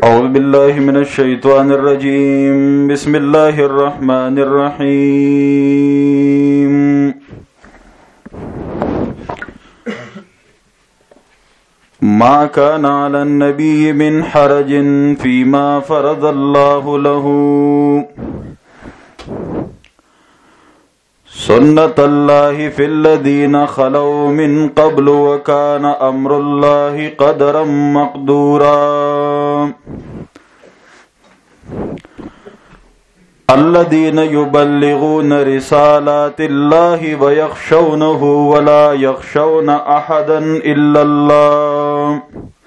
أعوذ بالله من الشيطان الرجيم بسم الله الرحمن الرحيم ما كان على النبي من حرج فيما فرض الله له سنة الله في الذين خلوا من قبل وكان أمر الله قدرا مقدورا الذين يبلغون رسالات الله ويخشونه ولا يخشون أحدا إلا الله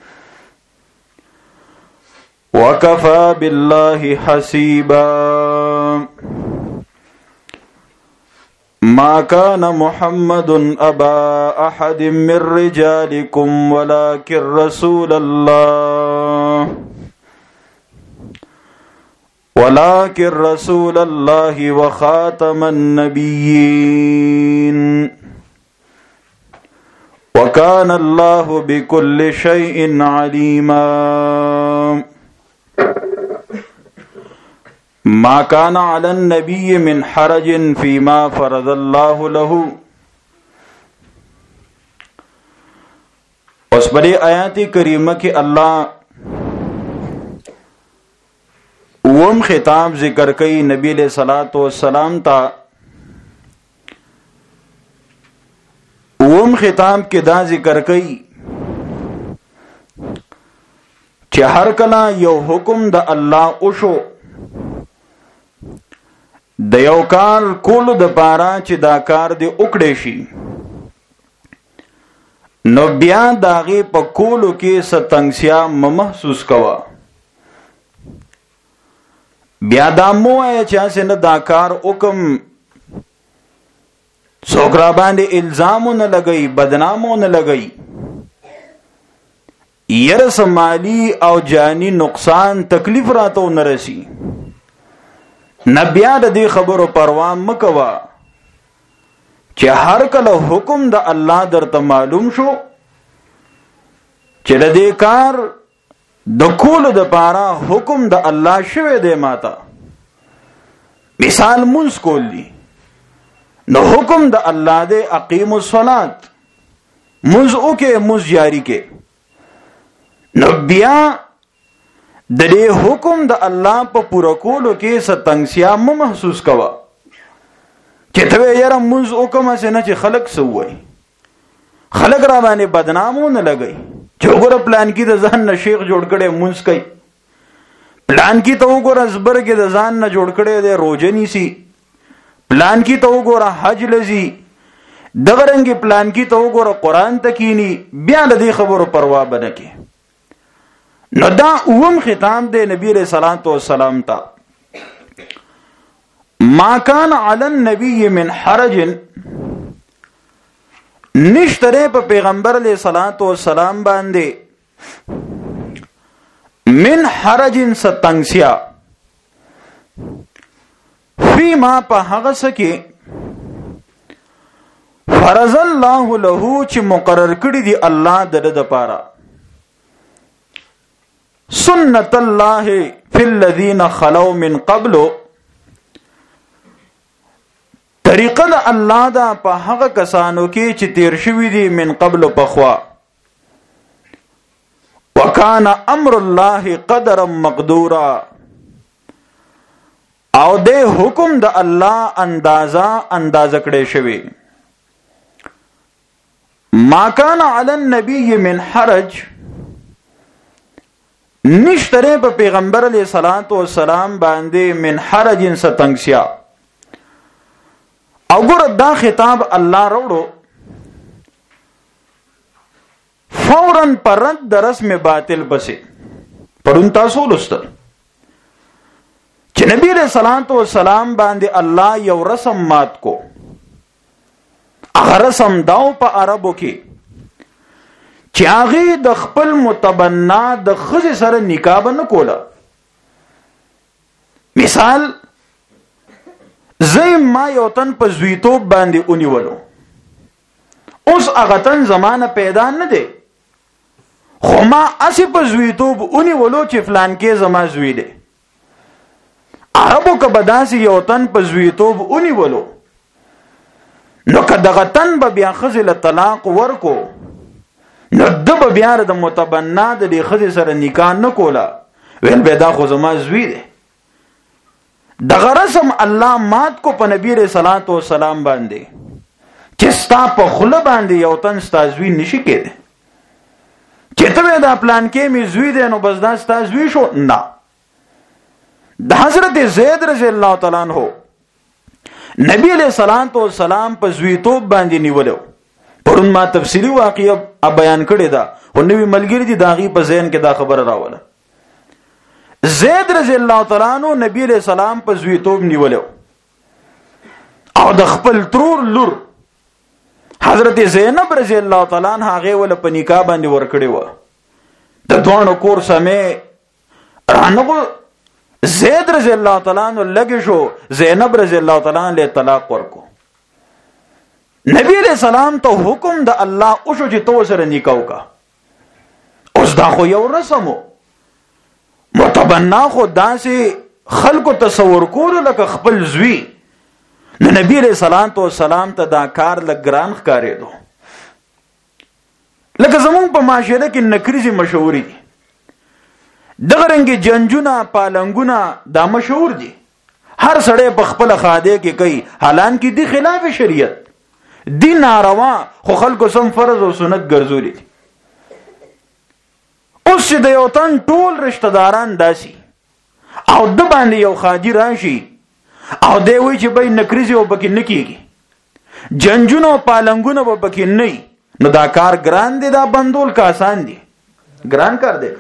وكفى بالله حسيبا ما كان محمد أبا أحد من رجالكم ولكن رسول الله وخاتم النبيين وكان الله بكل شيء عليما ما كان على النبي من حرج فيما فرض الله له. اس بڑی آیات کریمہ کی اللہ اوم خطاب ذکر کئی نبی علیہ الصلوۃ والسلام تا. اوم خطاب کے دا ذکر کئی چې هر کله یو حکم د الله اوشو د یو کار کولو د پاره چې دا کار دی وکړې شي نو بیا داغه په کولو کې ستنګسیا محسوس کوا. بیا دا مو چې څنګه دا کار وکم څوک را باندې الزامونه لګئی بدنامونه لګئی ير سمالی او جانی نقصان تکلیف راتو نرسی. نبیا د دې خبرو پروا مکوا چې هر کله حکم د الله درته معلوم شو چې د دې کار د کولو د پاره حکم د الله شوه دی ماته. مثال منځ کول دي نو حکم د الله دی اقیم الصلاۃ منځ اوکه منځ جاری کې نو بیا د دې حکم د الله په پوره کولو کې ستنګسیا محسوس کوا چې ته یې منځ حکم اسنه چې خلق سووي خلق را باندې بدنامونه لګي چې وګوره پلان کې د ځان نه شیخ جوړ کړي منځ کوي پلان کې ته وګوره زبر کې د ځان نه جوړ کړي د روزنی سي پلان کې ته وګوره حج لذي دغه رنګ پلان کې ته وګوره قران تکینی بیا د دې خبرو پروا بنه کې. نو دا اوم خطاب دے نبی علیہ الصلوۃ والسلام تا. ما کان علی النبی من حرج نشتره په پیغمبر علیہ الصلوۃ والسلام باندې من حرج ستنگسیا فی ما په هغه سکه فرض الله له چې مقرر کړی دی الله د پاره سنت الله فی الذین خلو من قبل طریقه د الله دا په هغه کسانو کې چې تیر شوی دي من قبل پخوا وکانا امر الله قدرا مقدورا او د حکم د الله اندازه کړي شوی. ما کان علی النبی من حرج نشتره په پیغمبر علیہ الصلوۃ والسلام باندې من حرج ستنگسیا. او ګور دا خطاب الله وروړو فوراً پرد د رسم باطل بسه پرون تاسو لستل چې نبی علیہ الصلوۃ والسلام باندې الله یو رسم مات کو. هغه رسم داو په عربو کې چې هغه د خپل متبنا د خزې سره نکاح نه کوله. مثال زې ما یو تن په زویتوب باندې اونیولو اوس هغه تن زمانه پیدا نه دی خو ما اسی په زویتوب اونی ولو چې فلان کې زما زوی دی. عربو که بداسي یو تن په زویتوب اونی ولو نو که دغه تن به بیا ښځې له طلاق ورکو نو ده به بیا د متبنا د دې ښځې سره نکاح نه کوله، ویل به دا خو زما زوی دی. دغه رسم الله مات کو په نبی علیہ الصلوۃ والسلام باندې چې ستا په خوله باندې یو تن ستا زوی نشي کېدی. چې ته دا پلان کې می زوی دی نو بس دا ستا زوی شو. نه، د حضرت زید رضی الله تعالی عنہ نبی علیہ الصلوۃ والسلام په زویتوب باندې نیولو. پرون ما تفصیلی واقعه بیان کړی دا، خو نوی ملګری دي داغي په ذهن کې دا خبره راوله. زید رضی الله تعالی عنہ نبی علیہ السلام په زویتوب نیولو او د خپل ترور لور حضرت زینب رضی الله تعالی عنها هغه ول په نکاح باندې ورکړی و. د دوانو کور سمې رانغو زید رضی الله تعالی عنہ لګی شو، زینب رضی الله تعالی عنہ له طلاق ورکو. نبی علیہ السلام ته حکم د الله او شو چې تو سره نکاح وکا. اوس دا خو یو رسمو متبنا خو داسې خلکو تصور کولو لکه خپل زوی. نو نبی علیہ الصلوۃ والسلام ته دا کار لګران ښکارېدو. لکه زمون په معاشره کې نکریزي مشهوري دي، دغه رنګ جنجونه پالنګونه دا مشهور دي. هر سړی په خپل خاده کې کوي، حالانکه دی خلاف شریعت دی ناروا، خو خلکو سم فرض او سنت ګرځولي دي. اوس چې د یو تن ټول رشتہ داران داسي او د باندې یو خادي راشي او دی وی چې به نکریزي او بکې نکېږي، جنجونه پالنګونه به بکې نه، نو دا کار ګران دی، دا بندول کا آسان دی، ګران کار دی.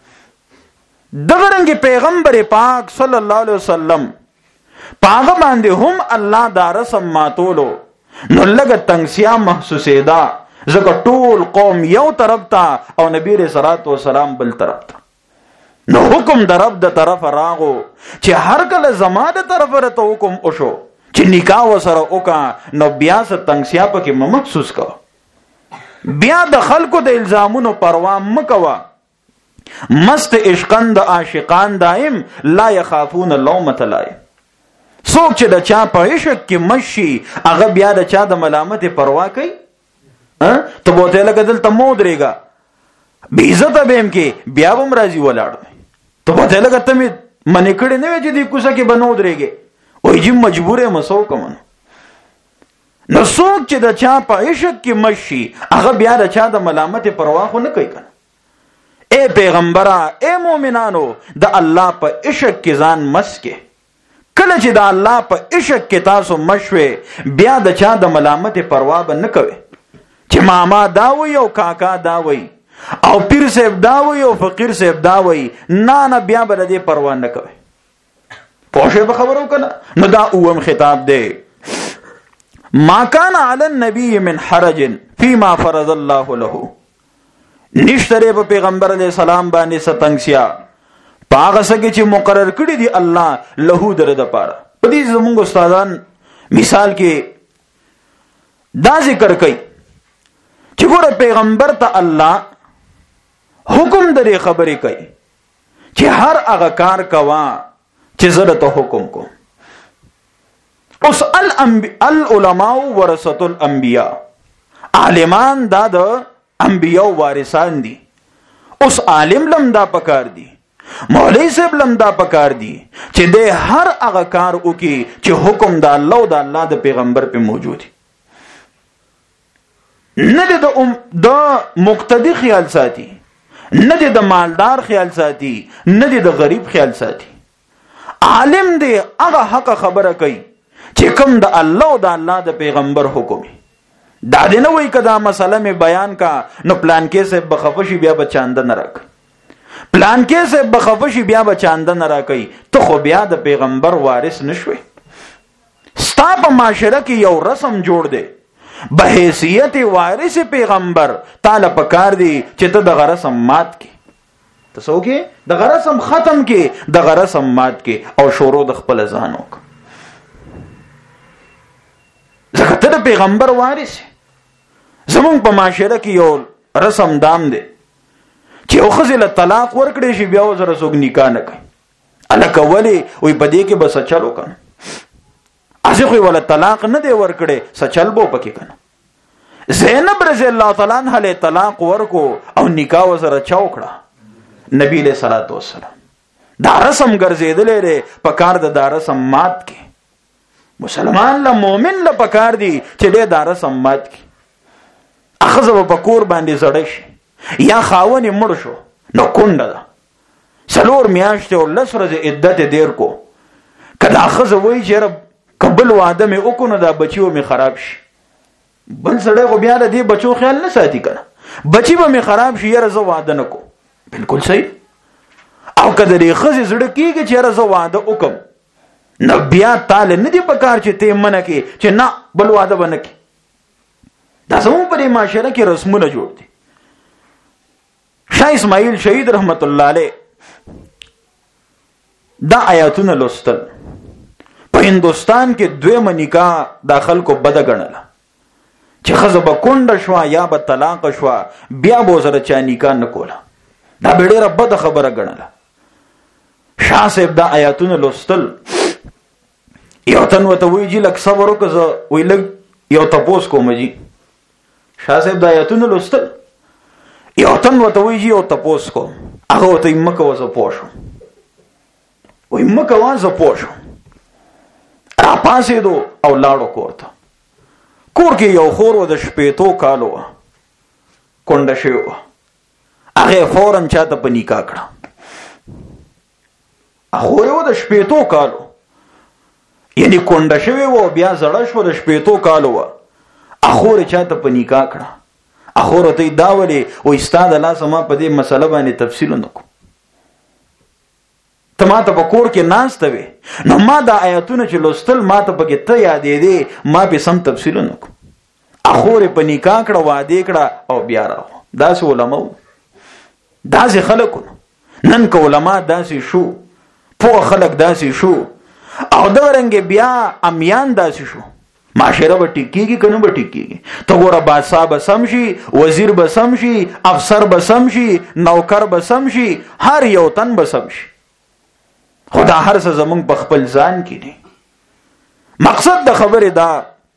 دغه رنګ پیغمبر پاک صلی الله علیه وسلم پاغه باندې هم الله دا رسم ماتولو نو لګ تنگسیا محسوسه دا، ځکه ټول قوم یو طرف ته او نبی رسول الله والسلام بل طرف ته. نو حکم در رب د طرف راغو چې هر کله زما د طرف ورته حکم وشو چې نکاح وسره وکا، نو بیا څه تنگسیا پکې محسوس کا، بیا د خلکو د الزامونو پروا مکوا. مست عشقان د عاشقان دائم لا يخافون لومة لائم. څوک چې د چا په عشق کې مشي هغه بیا د چا د ملامت پروا کوي. ته بوته لکه دلته مو درېګا بی عزت بهم کې بیا هم راځي ولاړ. ته بوته لکه ته می منې کړې نه وې چې دې کوڅه کې بنو درېږي، وای چې مجبورې مسو کوم. نو څوک چې د چا په عشق کې مشي هغه بیا د چا د ملامت پروا خو نه کوي کنه. اے پیغمبره، اے مومنانو، د الله په عشق کې ځان مسکه. کله چې د الله په عشق کې تاسو مشوي بیا د چا د ملامت پروا به نه کوي چې ماما دا وي او کاکا دا وي او پیر صاحب دا وي او فقیر صاحب دا وي، نه بیا به دې پروا نه کوي. پوښې به خبرو کنه. نو دا اوم خطاب دی، ما کان علی النبی من حرج فيما فرض الله له. نشتره په پیغمبر علیہ السلام باندې ستنګسیا پاغه سګي چې مقرر کړی دی الله له در د پاره. په دې زموږ استادان مثال کې دا ذکر کوي چې ګوره پیغمبر ته الله حکم درې خبرې کوي چې هر هغه کار کوا چې زه ته حکم کوم. اوس العلماء ورثه الانبیاء، عالمان دا د انبیاء وارثان دي. اوس عالم لم دا پکار دي، مولوی صاحب لم دا پکار دي چې د هر هغه کار وکي چې حکم د الله او د الله د پیغمبر په موجود دي. نه د مقتدی خیال ساتي، نه د مالدار خیال ساتي، نه د غریب خیال ساتي. عالم دی هغه حق خبره کوي چې کوم د الله او د الله د پیغمبر حکم دا دې نه وای کدا مسله می بیان کا نو پلان کې سے بخفشي بیا بچاند نه راک، پلان کې سے بخفشي بیا بچاند نه راکې. ته خو بیا د پیغمبر وارث نشوي. ستا په معاشره کې یو رسم جوړ دی به حیثیت وارث پیغمبر، تعالی پکار دی چې ته د رسم مات کی، تاسو کې د رسم ختم کې، د رسم مات کې او شروع د خپل ځان وک. ځکه ته د پیغمبر وارث. زمون په معاشره کې یو رسم دام دی چې یو ښځې له طلاق ورکړی شي بیا ورسره څوک نکاح نه کوي. هلکه ولې وایي په دې کې به څه چل وکړم، هسې خو یې وله طلاق نه دی ورکړی، څه چل به وپکې که نه. زینب رضی الله تعالی عنها له طلاق ورکو او نکاح ورسره چا وکړه؟ نبی علیہ الصلوۃ والسلام. دا رسم ګرځېدلی دی، په کار د دا رسم مات کې. مسلمان له مؤمن له پکار دی چې دی دا رسم مات کې. ښځه به په کور باندې زړه شي یا خاون یې مړ شو نو کونډه ده، 4 میاشتې او 10 ورځې عدت یې دیر کو. که دا ښځه وایي چې یاره که بل واده مې وکړو نو دا بچي به مې خراب شي، بل سړی خو بیا د دې بچو خیال نه ساتي که نه، بچي به مې خراب شي، یاره زه واده نه کوم. بلکل صحیح. او که د دې ښځې زړه کېږي چې یاره زه واده وکړم نو بیا تاله نه دي په کار چې ته یې منع کړې چې نه بل واده به نه کړي. دا زموږ په دې معاشره کې رسمونه جوړ دي. شاه اسماعیل شهید رحمت الله علیه دا آیاتونه لوستل. په هندوستان کې 2 نکاح دا خلکو بده ګڼله چې ښځه به کونډه شوه یا به طلاق شوه بیا به ورسره چا نکاح نه کوله. دا به ډېره بده خبره ګڼله. شاه صاحب دا آیاتونه لوستل. یو تن ورته وایي جي لږ صبر وکړه، زه وایي لږ یو تپوس کوم جي. شاه صاحب دا آیاتونه لوستل. یو تن ورته وایي جي یو تپوس کوم. هغه ورته وایي مه کوه زه پوه شوم. وایي مه کوه زه پوه شوم. راپاڅېدو او لاړو کور ته. کور کې یو خور و د 15 کالو وه، کونډه شوې وه. هغې فوراً چاته په نکاح کړه. خور یې و د 15 کالو، یعنی کونډه شوې وه بیا زړه شوه د 15 کالو وه. خور یې چاته په نکاح کړه. خور ورته یې دا ولې وایي ستا د لاسه ما په دې مسله باندې تفصیل ونه کړو، ته ما ته په کور کې ناسته وې نو ما دا آیتونه چې لوستل ما ته پکې ته یادېدې، ما پې سم تفصیل ونه کړو. خور یې په نکاح کړه، واده کړه او بیا راغله. داسې علما وو، داسې خلک وو. نن که علما داسې شو، پوه خلک داسې شو، او دغرنګې بیا امیان داسې شو، معاشره به ټیک کېږي که نه به ټیک کېږي؟ ته ګوره بادشاه به سم شي، وزیر به سم شي، افسر به سم شي، نوکر به سم شي، هر یو تن به سم شي. خو دا هر څه زمونږ په خپل ځان کې دي. مقصد د خبرې دا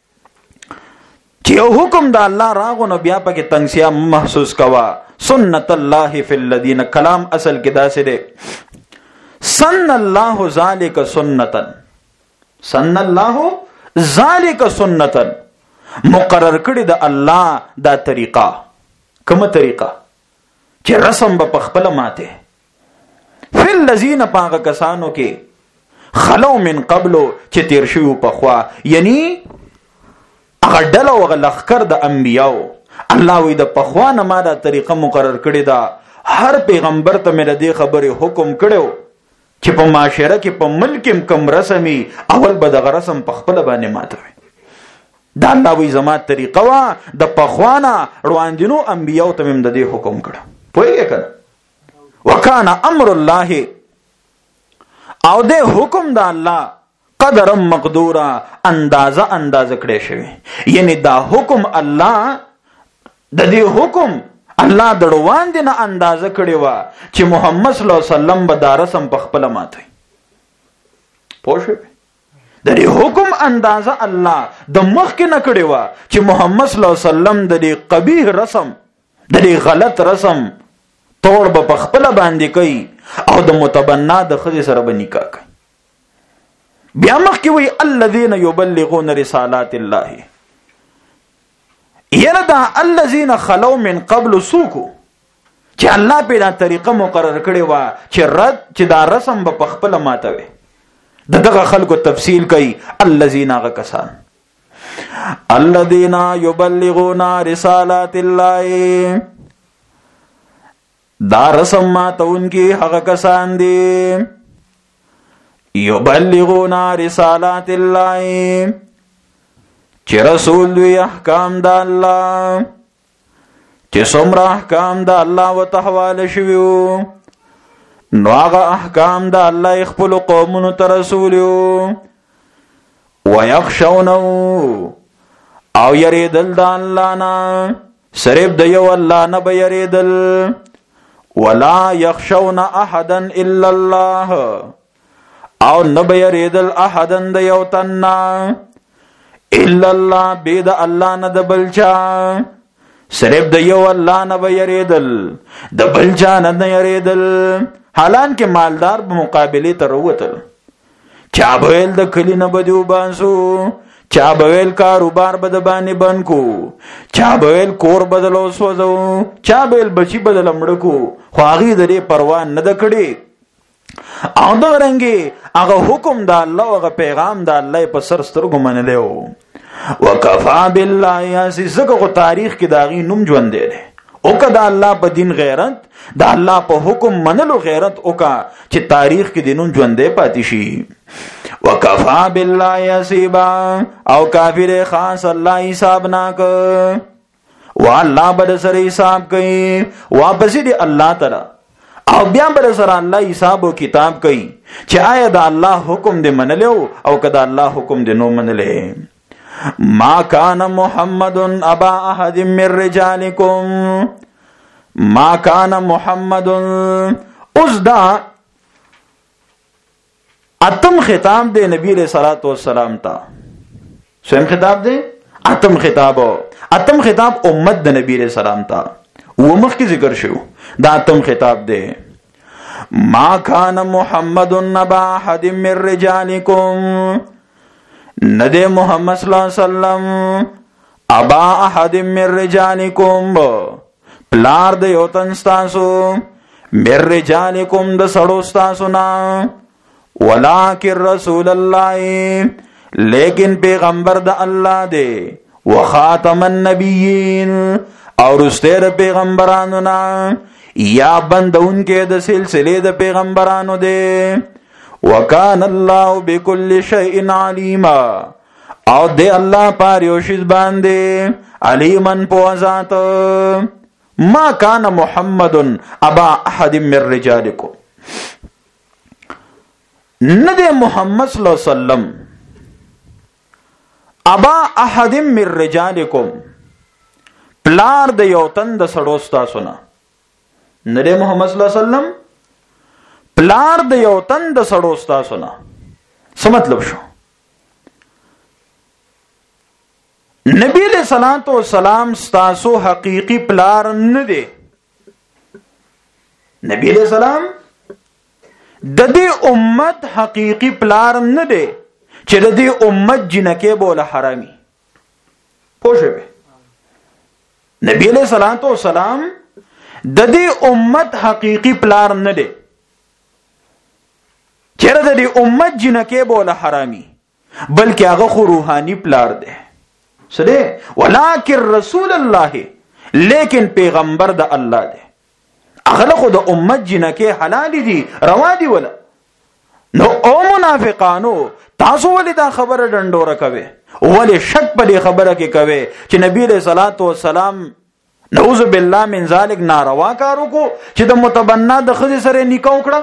چې یو حکم د الله راغو نو بیا پکې تنګسیا محسوس کوا. سنت الله فی الذین، کلام اصل کې داسې دی سن الله ذالک سنتن، سن الله ذالک سنتن، مقرر کړی د الله دا طریقه. کومه طریقه؟ چې رسم به په خپله ماته فی الذین، پاغه کسانو کې خلو من قبلو چې تیر شوي پخوا، یعنی هغه ډله او هغه لښکر د انبیاو. الله وی د پخوا نه ما دا طریقه مقرر کړې ده. هر پیغمبر ته مې د دې خبرې حکم کړو چې په معاشره کې په ملک کم رسمي اول به دغه رسم په خپله باندې ماتوي. دا الله وی زما طریقه وه، د پخوا نه وړاندینو انبیاو ته مې د دې حکم کړه. پوهېږې که نه؟ وکانه امر الله، او د حکم د الله قدر مقدورا، اندازه کړی شوی. یعنی دا حکم الله، د دې حکم الله د وړاندې نه اندازه کړې وه چې محمد صلی الله علیه وسلم به دا رسم په خپله ماتوي. پوه شوې؟ د دې حکم اندازه الله د مخکې نه کړې وه چې محمد صلی الله علیه وسلم د دې قبیح رسم، د دې غلط رسم توړ به په خپله باندې کوي او د متبنا د ښځې سره به نکاح کوي. بیا مخکې وایي الذین یبلغون رسالات الله. یره دا الذین خلو من قبل سوکو چې الله په دا طریقه مقرر کړې وه چې دا رسم به په خپله ماتوي. دغه خلکو تفصیل کوي. الذین، هغه کسان الذین یبلغون رسالات الله، دا رسم ماتونکي هغه کسان دي. یبلغون رسالات الله، چې رسول دوی احکام د الله، چې څومره احکام د الله ورته حواله شوي وو نو هغه احکام د الله خپلو قومونو ته رسولي وو. ویخشونه، او یریدل د الله نه، صرف د یو الله نه به یریدل. ولا يخشون احدا الا الله او نبيريدل احدا د یو تننا الا الله بيد الله نه د بلچا صرف د یو الله نه بيريدل د بلچا نه يريدل حالان کې مالدار په مقابله ته وروتل چا بویل د کلی نه بدیو بانسو چا بویل کاروبار بد باندې بنکو چا بویل کور بدلو سوزو چا بویل بچی بدل مړکو خو هغه درې پروا نه د کړي او دا رنګي هغه حکم د الله او هغه پیغام د الله په سر سترګو منلو وکفا بالله یاسزګو تاریخ کې داغي نوم ژوند دی او کدا الله په دین غیرت د الله په حکم منلو غیرت اوکا چې تاریخ کې دینون ژوندې پاتې شي وکفا بالله یسیبا او کافر خاص الله حساب ناک والله بد سره حساب کوي واپس دی الله تعالی او بیا بر سره الله حساب او کتاب کوي چې آیا د الله حکم دې منلو او کدا الله حکم دې نو منلې ما کان محمد ابا احد من رجالکم ما کان محمد اوس دا اتم خطاب دے نبی علیہ الصلوۃ والسلام تا سویم خطاب دے اتم خطاب امت د نبی علیہ السلام تا وہ مخ کی ذکر شو دا اتم خطاب دے ما کان محمد ابا احد من رجالکم ندے محمد صلی اللہ علیہ وسلم ابا احد من رجالکم پلار د یو تن ستاسو مر رجالکم د سړو ستاسو نا ولکن رسول الله لیکن پیغمبر د الله دی وخاتم النبیین اور استیر پیغمبرانو نا یا بندون کې د سلسله د پیغمبرانو دی وکان الله بكل شیء علیما او دی الله پر یو شی باندې علیمن پوزات ما کان محمد ابا احد من رجالکم ندے محمد صلی اللہ علیہ وسلم ابا احد من رجالکم پلار د یو تن د سړو ستاسو نه ندے محمد صلی الله علیہ وسلم پلار د یو تن د سړو ستاسو نه څه مطلب شو نبی علیہ الصلوۃ والسلام ستاسو حقیقی پلار نه دی نبی علیہ السلام د دې امت حقیقی پلار نه دی چې د دې امت جنکه بوله حرامي پوښوي نبی علیہ الصلوۃ والسلام د دې امت حقیقی پلار نه دی چې د دې امت جنکه بوله حرامي بلکې هغه خو روحاني پلار دی سره ولکن رسول الله لیکن پیغمبر د الله دی اغله خو د امت جنکه حلال دي روا دي ولا نو او منافقانو تاسو ولې دا خبره ډنډوره کوي ولې شک په دې خبره کې کوي چې نبی رسول صلوات و سلام نعوذ بالله من ذلک ناروا کارو کو چې د متبنا د خدي سره نکاح وکړه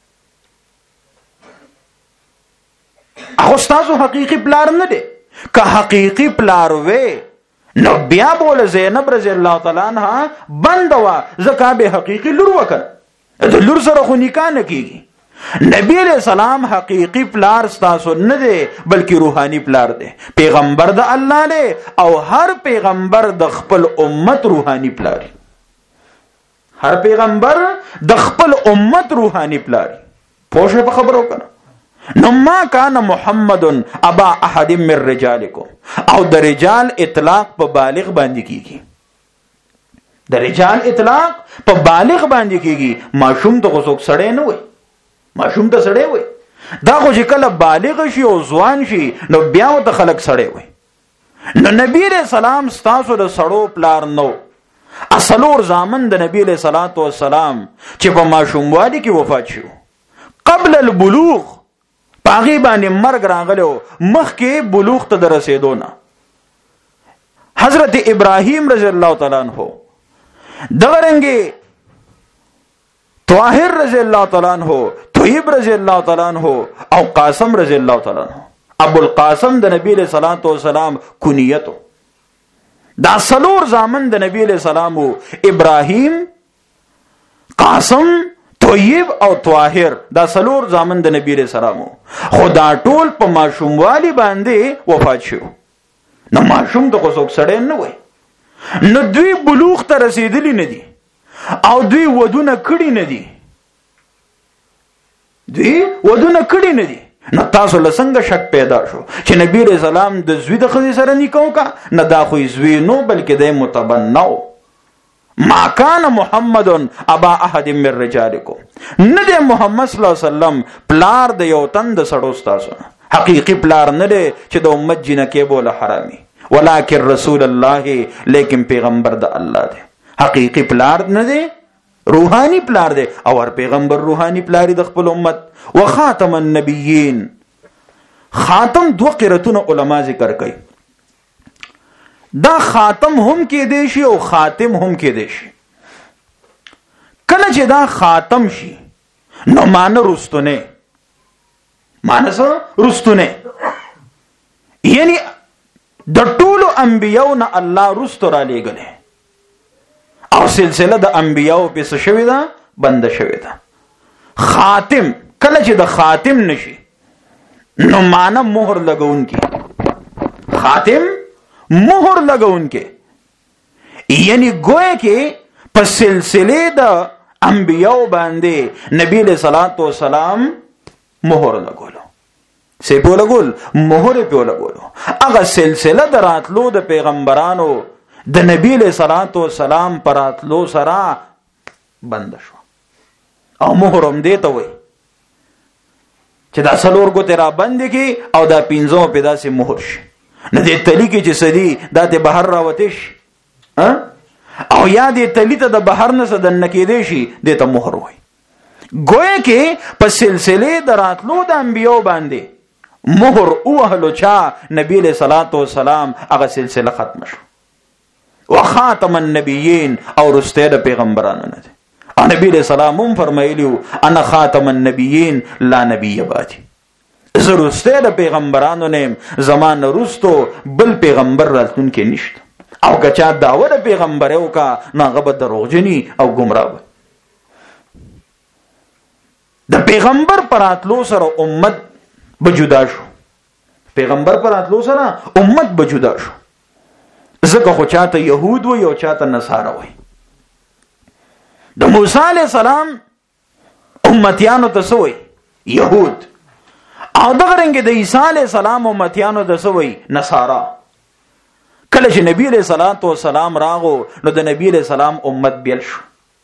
هغه تاسو حقيقي پلار نه دي که حقیقی پلار وے نو بیا بول زینب رضی اللہ تعالی عنہ بندوا زکا به حقیقی لور وکړه د لور سره خو نکاح نه کیږي نبی علیہ السلام حقیقی پلار ستاسو نه دی بلکې روحانی پلار دی پیغمبر د الله له او هر پیغمبر د خپل امت روحانی پلار هر پیغمبر د خپل امت روحانی پلار پوښه په خبرو کنه نو ما کان محمد ابا احد من رجالکم او د رجال اطلاق په بالغ باندې کیږي د رجال اطلاق په بالغ باندې کیږي ماشوم ته غوښوک سړی نه وي ماشوم ته سړی وي دا خو چې کله بالغ شي او ځوان شي نو بیا ته خلک سړی وي نو نبی رسول سلام ستاسو د سړو پلار نو اصلور زامن د نبی له صلوات و سلام چې په ماشوم وادي کې وفات شو قبل البلوغ پاغي باندې مرګ راغلو مخکې بلوغ ته رسیدو نه حضرت ابراهیم رضی الله تعالی عنہ دغرنګي طاهر رضی الله تعالی عنہ طیب رضی الله تعالی عنہ او قاسم رضی الله تعالی عنہ ابو القاسم د نبی له صلوات و سلام کنیتو دا سلور زامن د نبی له سلام ابراهیم قاسم، طیب او طاهر، دا څلور زامن د نبی رسول الله خدا ټول په ماشوموالي باندې وفات شو. نو ماشوم د څوک سړی نه وای، نو دوی بلوغ ته رسیدلی نه دي او دوی ودونه کړی نه دي، نو تاسو له څنګه شک پیدا شو چې نبی رسول الله د زوی د خدای سره نکاح وکړه؟ نه دا خو زوی نو بلکې د متبنو. ما کان محمد ابا احد من رجالکم، نه دی محمد صلی الله علیه وسلم پلار د یو تن د سړو تاسو، حقیقی پلار نه دی چې د امت جنکه بوله حرامي، ولکن رسول الله، لیکن پیغمبر د الله دی. حقیقی پلار نه دی، روحانی پلار دی، او هر پیغمبر روحانی پلار د خپل امت. وخاتم النبیین، خاتم دو قرتون علما ذکر کوي، دا خاتم هم کې دی شي او خاتم هم کې دی شي. کله چې دا خاتم شي نو معنی رستونه، یعنی د ټولو انبیاو نه الله رستو را لېږلی او سلسله د انبیاو په څه شوې ده؟ بنده شوې ده. خاتم کله چې د خاتم نشي نو معنی مهر لګونکی، خاتم مهر لګونکی، یعنی گویا کې په سلسله د انبیاو باندې نبی له صلوات و سلام مهر لګولو، سی په لګول مهر په لګولو. هغه سلسله د راتلو د پیغمبرانو د نبی له صلوات و سلام پر راتلو سره بند شو. او مهر هم دی ته وای چې دا څلور ګوتې را بندې کی او دا پنځو په داسې مهر شي، نه دې تلی کې چې سدي دا ته بهر راوتې شي، او یا دې تلی ته د بهر نه سدن کېدې شي، دې ته مهر وای. گویا کې په سلسله د راتلو د انبیو باندې مهر اوهلو چا نبی له صلوات و سلام هغه سلسله ختم شو. وخاتم النبیین، او رسته د پیغمبرانو نه. او نبی له سلام هم فرمایلیو انا خاتم النبیین لا نبی بعدی، زه رسته د پیغمبرانو نیم، زمان رستو بل پیغمبر راتلون کې نشته. او که چا دعوه د پیغمبر وکا نو هغه به دروغجنی او گمراه. د پیغمبر پراتلو سره امت بجدا شو، پیغمبر پراتلو سره امت بجدا شو. ځکه خو چاته يهود و یو چاته نصارا وای. د موسی علیہ السلام امتیانو ته سوی يهود، او دغه رنګ د عیسی علیہ السلام امتیانو ته سوی نصارا. کله چې نبی علیہ الصلوۃ والسلام راغو نو د نبی علیہ السلام امت بیل شو،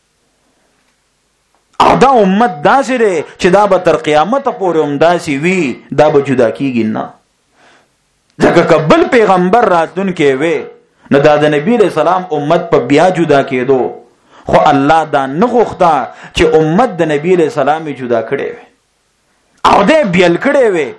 او دا امت داسې دی چې دا به تر قیامت پورې هم داسې وي، دا به جدا کیږي نه. ځکه که بل پیغمبر راتلون کې وي نو دا د نبی علیہ السلام امت په بیا جدا کېدو، خو الله دا نه غوښته چې امت د نبی علیہ السلام جدا کړي وي او دې بیل کړي وي.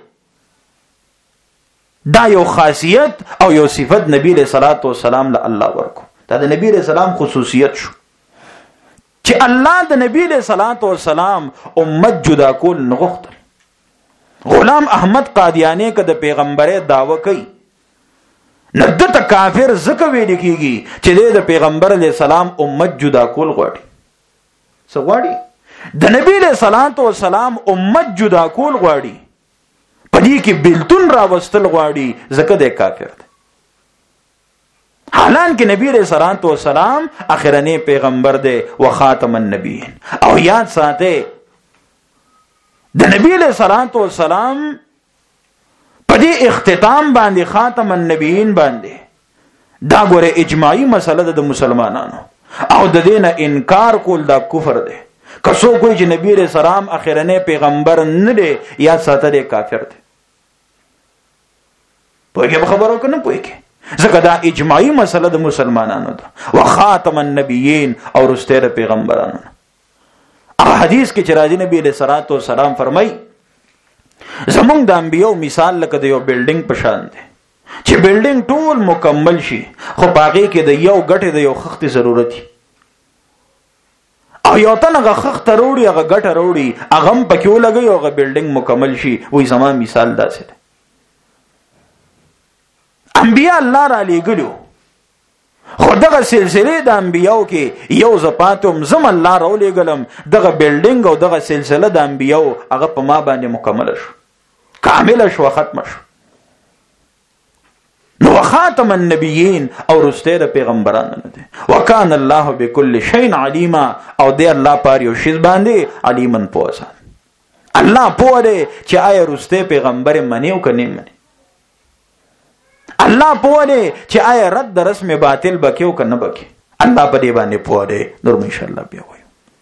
دا یو خاصیت او یو صفت نبی علیہ الصلوۃ والسلام له الله ورکو. دا د نبی علیہ السلام خصوصیت شو چې الله د نبی علیہ الصلوۃ والسلام امت جدا کول نه غوښتل. غلام احمد قادیانی که د پیغمبره دعوه کوي نه دته کافر زکه ویل کیږي چې د پیغمبر علیہ السلام امت جدا کول غواړي. څه غواړي؟ د نبی علیہ الصلوۃ والسلام امت جدا کول غواړي، پدې کې بلتون راوستل غواړي، زکه د کافر دی. حالانکه نبی علیہ الصلوۃ والسلام اخرنی پیغمبر دی وخاتم النبیین. او یاد ساته د نبی علیہ الصلوۃ والسلام پدې اختتام باندې خاتم النبیین باندې دا ګوره اجماعي مسله ده د مسلمانانو، او د دینه انکار کول دا کفر دی. که څوک وایي چې نبی علیہ السلام اخرنی پیغمبر نه دی، یا ساته دی کافر دی. پوهیږئ خبرو که نه پوهیږئ؟ ځکه دا اجماعي مسله د مسلمانانو ده، وخاتم النبیین، او رسته د پیغمبرانو. حدیث کې چې راځي نبی علیہ الصلوۃ والسلام فرمایي زمونږ د انبیو مثال لکه د یو بلډینګ په شان دی چې بلډینګ ټول مکمل شي خو پاغې کې د یو غټه د یو خښتې ضرورت دی، او یو تن هغه خښته وروړي هغه غټه وروړي هغه هم پکې ولګي او هغه بلډینګ مکمل شي. وایي زما مثال داسې دی. انبیاء الله را لېږلو خو دغه سلسله د انبیاو کې یو زپاتم زم الله راولېګلم دغه بلډینګ او دغه سلسله د انبیاو هغه په ما باندې مکمل شو، کامل شو، ختم شو. نو خاتم النبیین او رسته د پیغمبرانو نه دي. وکانه الله بكل شیء علیما، او دی الله پر یو شی باندې علیمن پوهه. الله پوه دی چې آیا رسته پیغمبر منی او کني منی. الله پوه دی چې آیا رد رسم باطل بکی او کنه بکی. الله په دې باندې پوه دی. نور ان شاء الله بیا وایو.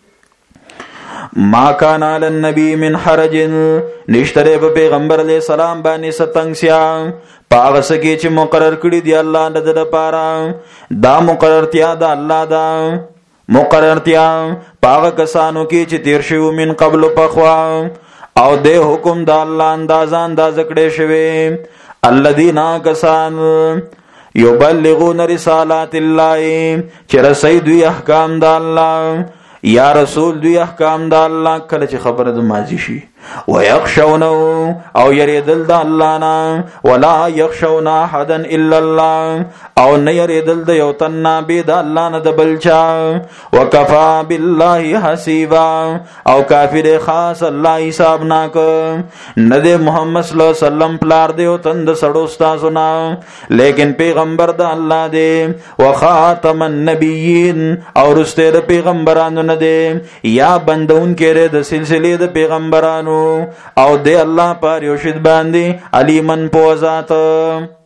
ما کان علی النبی من حرج، نشتره په پیغمبر علیہ السلام باندې ستنګسیا پاغه سکی چې مقرر کړی دی الله د لپاره. دا مقررتیا د الله دا مقررتیا پاغه کسانو کې چې تیر شو من قبل پخوا، او د حکم د الله انداز کړي شوی. الذين کسان یبلغون رسالات الله، چې رسید دوی احکام د الله، یا رسول دوی احکام د الله کله چې خبره د ماضی شي. ويخشونه، او يريدل د الله نه، ولا يخشون احدا الا الله، او نه يريدل د یو تن نه به د الله نه د بلچا. وكفى بالله حسيبا، او کافر خاص الله حساب ناک نه د محمد صلی الله علیه وسلم پلار دی او تند سړو استادو نه، لیکن پیغمبر د الله دی. وخاتم النبیین، او رسته د پیغمبرانو نه دی، یا بندون کړي د سلسله د پیغمبرانو، او دی الله پر یو شی باندې علیمن پوه ذات.